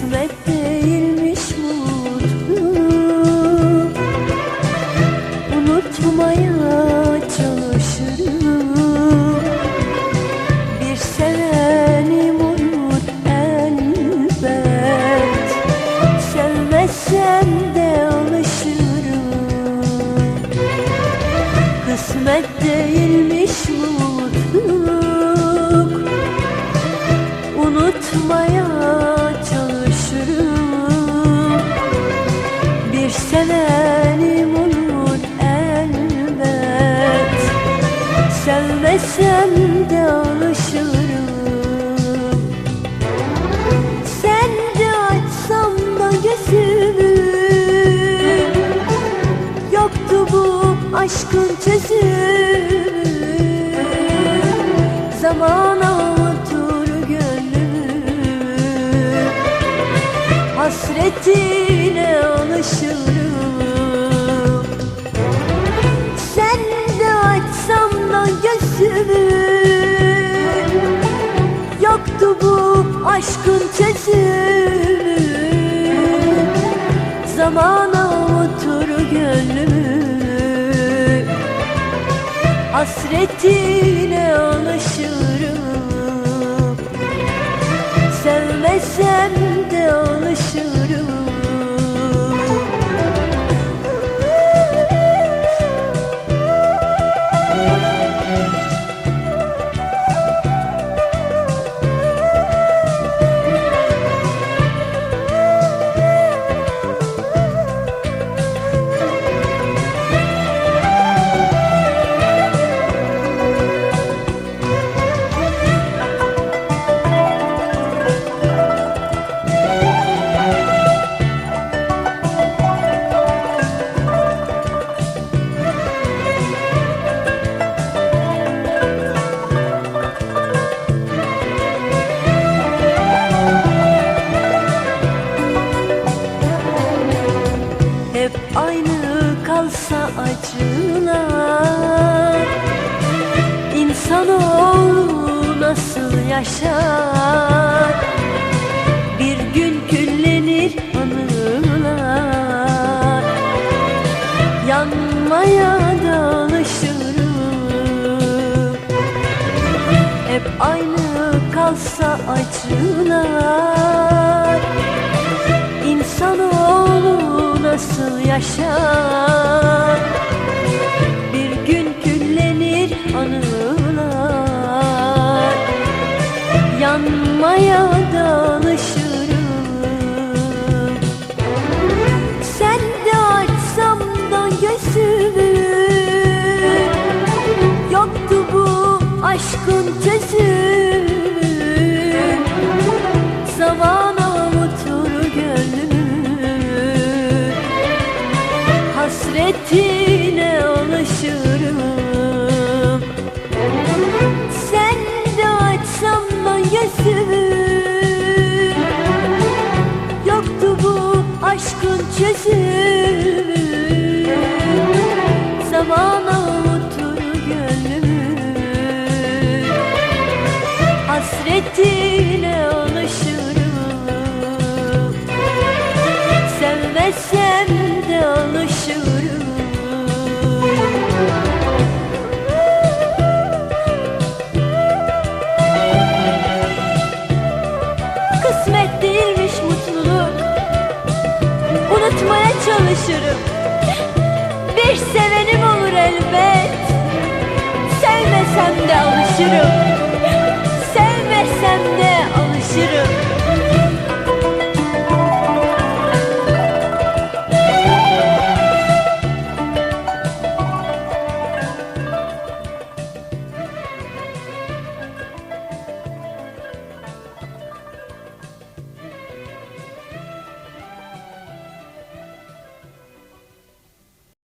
Kısmet değilmiş mutluluk, unutmaya çalışırım. Bir sevenim olur elbet, sevmezsem de alışırım. Kısmet değilmiş mutluluk, unutmaya çalışırım. Bir sevenim olur elbet, sevmesem de alışırım. Sen de açsam da gözümü, yoktu bu aşkın çözümü. Zamana otur gönlümü, hasretine alışırım. Sen de açsam da gözümü, yoktu bu aşkın çözümü. Zamana otur gönlümü, hasretine alışırım. Sevmesem de alışırım. Hep aynı kalsa acılar, İnsanoğlu nasıl yaşar? Bir gün küllenir anılar, yanmaya da alışırım. Hep aynı kalsa acılar, İnsanoğlu nasıl yaşar? Bir gün küllenir anılar, yanmaya da alışırım. Sen de açsam da gözümü, yoktu bu aşkın çözümü. Zamana otur gönlümü, hasretine alışırım. Sen de açsam da gözümü, yoktu bu aşkın çözümü. Zamana otur gönlümü, hasretine alışırım. Sevmezsem de alışırım. Kısmet değilmiş mutluluk, unutmaya çalışırım. Bir sevenim olur elbet, sevmesem de alışırım.